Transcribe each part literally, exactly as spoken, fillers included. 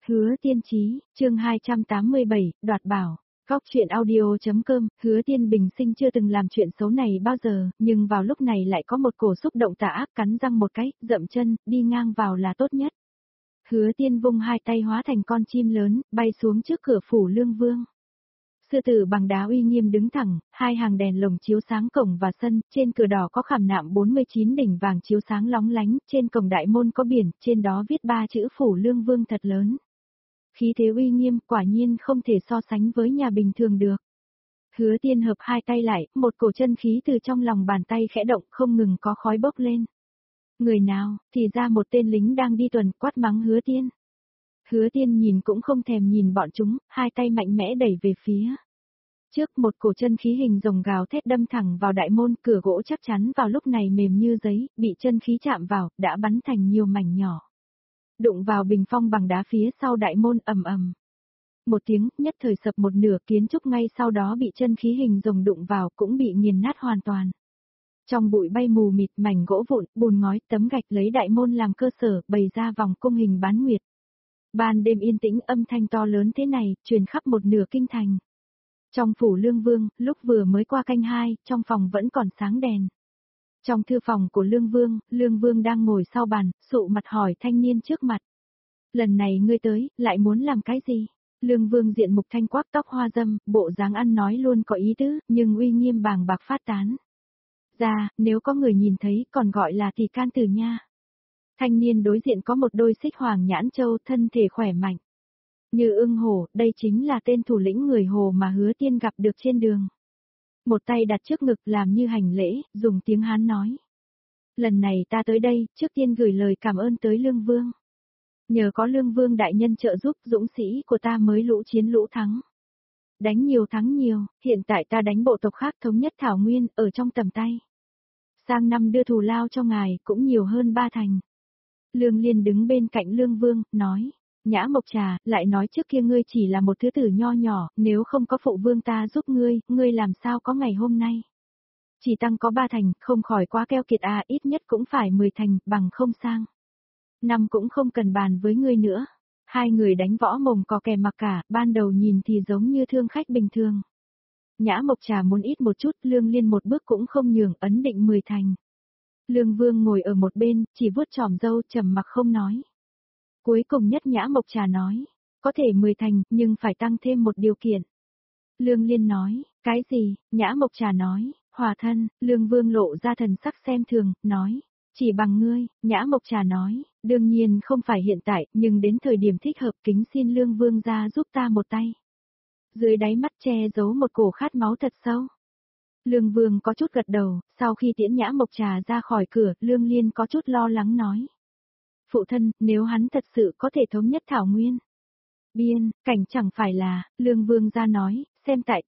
Hứa Tiên Chí, chương hai trăm tám mươi bảy, đoạt bảo. Góc truyện audio.com, Hứa Tiên bình sinh chưa từng làm chuyện xấu này bao giờ, nhưng vào lúc này lại có một cổ xúc động tà ác, cắn răng một cái, dậm chân, đi ngang vào là tốt nhất. Hứa Tiên vung hai tay hóa thành con chim lớn, bay xuống trước cửa phủ Lương Vương. Sư tử bằng đá uy nghiêm đứng thẳng, hai hàng đèn lồng chiếu sáng cổng và sân, trên cửa đỏ có khảm nạm bốn mươi chín đỉnh vàng chiếu sáng lóng lánh, trên cổng đại môn có biển, trên đó viết ba chữ phủ Lương Vương thật lớn. Khí thế uy nghiêm quả nhiên không thể so sánh với nhà bình thường được. Hứa Tiên hợp hai tay lại, một cổ chân khí từ trong lòng bàn tay khẽ động không ngừng có khói bốc lên. Người nào, thì ra một tên lính đang đi tuần, quát mắng Hứa Tiên. Hứa Tiên nhìn cũng không thèm nhìn bọn chúng, hai tay mạnh mẽ đẩy về phía trước, một cổ chân khí hình rồng gào thét đâm thẳng vào đại môn, cửa gỗ chắc chắn vào lúc này mềm như giấy, bị chân khí chạm vào, đã bắn thành nhiều mảnh nhỏ. Đụng vào bình phong bằng đá phía sau đại môn, ầm ầm. Một tiếng, nhất thời sập một nửa, kiến trúc ngay sau đó bị chân khí hình rồng đụng vào cũng bị nghiền nát hoàn toàn. Trong bụi bay mù mịt, mảnh gỗ vụn, bùn ngói, tấm gạch lấy đại môn làm cơ sở, bày ra vòng cung hình bán nguyệt. Ban đêm yên tĩnh, âm thanh to lớn thế này, truyền khắp một nửa kinh thành. Trong phủ Lương Vương, lúc vừa mới qua canh hai, trong phòng vẫn còn sáng đèn. Trong thư phòng của Lương Vương, Lương Vương đang ngồi sau bàn, sụ mặt hỏi thanh niên trước mặt. Lần này ngươi tới, lại muốn làm cái gì? Lương Vương diện mục thanh quắc, tóc hoa dâm, bộ dáng ăn nói luôn có ý tứ, nhưng uy nghiêm bàng bạc phát tán ra, nếu có người nhìn thấy còn gọi là thì can tử nha. Thanh niên đối diện có một đôi xích hoàng nhãn châu, thân thể khỏe mạnh như ưng hổ, đây chính là tên thủ lĩnh người Hồ mà Hứa Tiên gặp được trên đường. Một tay đặt trước ngực làm như hành lễ, dùng tiếng Hán nói. Lần này ta tới đây, trước tiên gửi lời cảm ơn tới Lương Vương. Nhờ có Lương Vương đại nhân trợ giúp, dũng sĩ của ta mới lũ chiến lũ thắng. Đánh nhiều thắng nhiều, hiện tại ta đánh bộ tộc khác thống nhất Thảo Nguyên, ở trong tầm tay. Sang năm đưa thù lao cho ngài, cũng nhiều hơn ba thành. Lương Liên đứng bên cạnh Lương Vương, nói. Nhã Mộc Trà, lại nói trước kia ngươi chỉ là một thứ tử nho nhỏ, nếu không có phụ vương ta giúp ngươi, ngươi làm sao có ngày hôm nay. Chỉ tăng có ba thành, không khỏi quá keo kiệt à, ít nhất cũng phải mười thành, bằng không sang. Năm cũng không cần bàn với ngươi nữa. Hai người đánh võ mồm có kè mặc cả, ban đầu nhìn thì giống như thương khách bình thường. Nhã Mộc Trà muốn ít một chút, Lương Liên một bước cũng không nhường, ấn định mười thành. Lương Vương ngồi ở một bên, chỉ vuốt chòm râu, trầm mặc không nói. Cuối cùng nhất Nhã Mộc Trà nói, có thể mười thành, nhưng phải tăng thêm một điều kiện. Lương Liên nói, cái gì? Nhã Mộc Trà nói, hòa thân. Lương Vương lộ ra thần sắc xem thường, nói, chỉ bằng ngươi. Nhã Mộc Trà nói, đương nhiên không phải hiện tại, nhưng đến thời điểm thích hợp, kính xin Lương Vương ra giúp ta một tay. Dưới đáy mắt che giấu một cổ khát máu thật sâu. Lương Vương có chút gật đầu, sau khi tiễn Nhã Mộc Trà ra khỏi cửa, Lương Liên có chút lo lắng nói. Phụ thân, nếu hắn thật sự có thể thống nhất Thảo Nguyên. Biên, cảnh chẳng phải là, Lương Vương ra nói, xem tại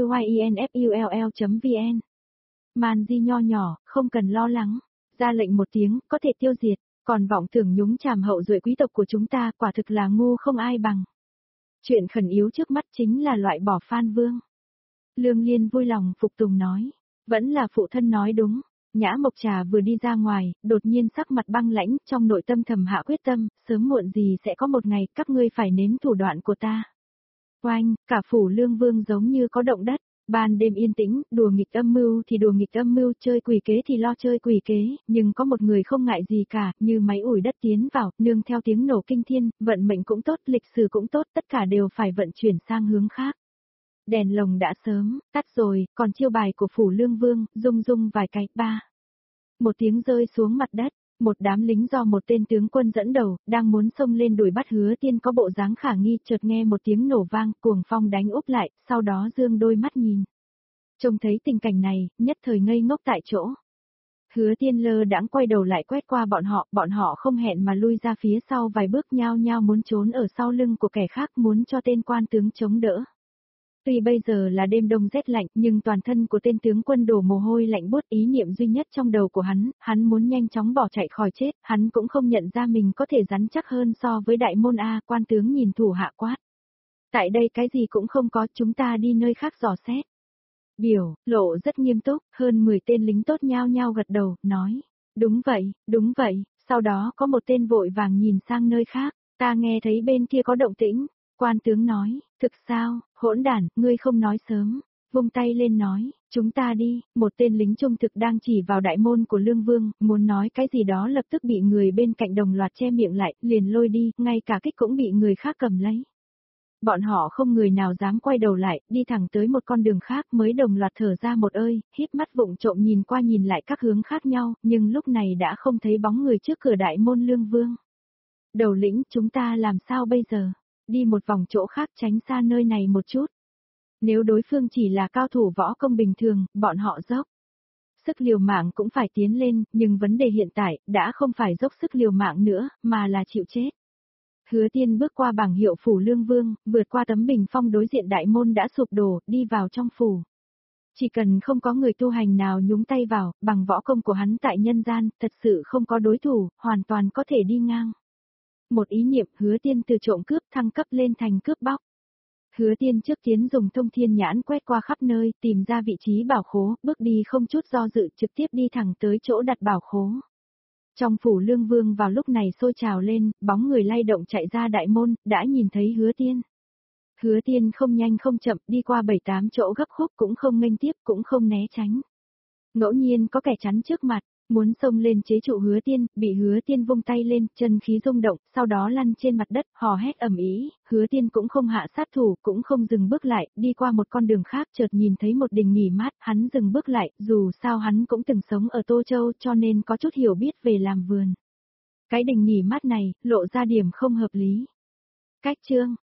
tiuinfull chấm vn. Màn di nho nhỏ, không cần lo lắng, ra lệnh một tiếng, có thể tiêu diệt, còn vọng tưởng nhúng chàm hậu duệ quý tộc của chúng ta quả thực là ngu không ai bằng. Chuyện khẩn yếu trước mắt chính là loại bỏ Phan Vương. Lương Liên vui lòng phục tùng nói, vẫn là phụ thân nói đúng. Nhã Mộc Trà vừa đi ra ngoài, đột nhiên sắc mặt băng lãnh, trong nội tâm thầm hạ quyết tâm, sớm muộn gì sẽ có một ngày các ngươi phải nếm thủ đoạn của ta. Oanh, cả phủ Lương Vương giống như có động đất, ban đêm yên tĩnh, đùa nghịch âm mưu thì đùa nghịch âm mưu, chơi quỷ kế thì lo chơi quỷ kế, nhưng có một người không ngại gì cả, như máy ủi đất tiến vào, nương theo tiếng nổ kinh thiên, vận mệnh cũng tốt, lịch sử cũng tốt, tất cả đều phải vận chuyển sang hướng khác. Đèn lồng đã sớm tắt rồi, còn chiêu bài của phủ Lương Vương, rung rung vài cái, ba. Một tiếng rơi xuống mặt đất, một đám lính do một tên tướng quân dẫn đầu, đang muốn xông lên đuổi bắt Hứa Tiên có bộ dáng khả nghi, chợt nghe một tiếng nổ vang, cuồng phong đánh úp lại, sau đó dương đôi mắt nhìn. Trông thấy tình cảnh này, nhất thời ngây ngốc tại chỗ. Hứa Tiên lơ đãng quay đầu lại quét qua bọn họ, bọn họ không hẹn mà lui ra phía sau vài bước, nhao nhao muốn trốn ở sau lưng của kẻ khác, muốn cho tên quan tướng chống đỡ. Tuy bây giờ là đêm đông rét lạnh, nhưng toàn thân của tên tướng quân đổ mồ hôi lạnh buốt, ý niệm duy nhất trong đầu của hắn, hắn muốn nhanh chóng bỏ chạy khỏi chết, hắn cũng không nhận ra mình có thể rắn chắc hơn so với đại môn A. Quan tướng nhìn thủ hạ quát. Tại đây cái gì cũng không có, chúng ta đi nơi khác dò xét. Biểu, lộ rất nghiêm túc, hơn mười tên lính tốt nhao nhao gật đầu, nói. Đúng vậy, đúng vậy, sau đó có một tên vội vàng nhìn sang nơi khác. Ta nghe thấy bên kia có động tĩnh, quan tướng nói, thực sao, hỗn đản, ngươi không nói sớm, vung tay lên nói, chúng ta đi, một tên lính trung thực đang chỉ vào đại môn của Lương Vương, muốn nói cái gì đó lập tức bị người bên cạnh đồng loạt che miệng lại, liền lôi đi, ngay cả kích cũng bị người khác cầm lấy. Bọn họ không người nào dám quay đầu lại, đi thẳng tới một con đường khác mới đồng loạt thở ra một ơi, híp mắt vụng trộm nhìn qua nhìn lại các hướng khác nhau, nhưng lúc này đã không thấy bóng người trước cửa đại môn Lương Vương. Đầu lĩnh, chúng ta làm sao bây giờ? Đi một vòng chỗ khác tránh xa nơi này một chút. Nếu đối phương chỉ là cao thủ võ công bình thường, bọn họ dốc sức liều mạng cũng phải tiến lên, nhưng vấn đề hiện tại, đã không phải dốc sức liều mạng nữa, mà là chịu chết. Hứa Tiên bước qua bảng hiệu phủ Lương Vương, vượt qua tấm bình phong đối diện đại môn đã sụp đổ, đi vào trong phủ. Chỉ cần không có người tu hành nào nhúng tay vào, bằng võ công của hắn tại nhân gian, thật sự không có đối thủ, hoàn toàn có thể đi ngang. Một ý niệm Hứa Tiên từ trộm cướp thăng cấp lên thành cướp bóc. Hứa Tiên trước tiến dùng thông thiên nhãn quét qua khắp nơi, tìm ra vị trí bảo khố, bước đi không chút do dự trực tiếp đi thẳng tới chỗ đặt bảo khố. Trong phủ Lương Vương vào lúc này sôi trào lên, bóng người lay động chạy ra đại môn, đã nhìn thấy Hứa Tiên. Hứa Tiên không nhanh không chậm đi qua bảy tám chỗ gấp khúc cũng không nghênh tiếp cũng không né tránh. Ngẫu nhiên có kẻ chắn trước mặt, muốn xông lên chế trụ Hứa Tiên, bị Hứa Tiên vung tay lên, chân khí rung động, sau đó lăn trên mặt đất, hò hét ầm ĩ, Hứa Tiên cũng không hạ sát thủ, cũng không dừng bước lại, đi qua một con đường khác chợt nhìn thấy một đình nghỉ mát, hắn dừng bước lại, dù sao hắn cũng từng sống ở Tô Châu cho nên có chút hiểu biết về làm vườn. Cái đình nghỉ mát này, lộ ra điểm không hợp lý. Cách chương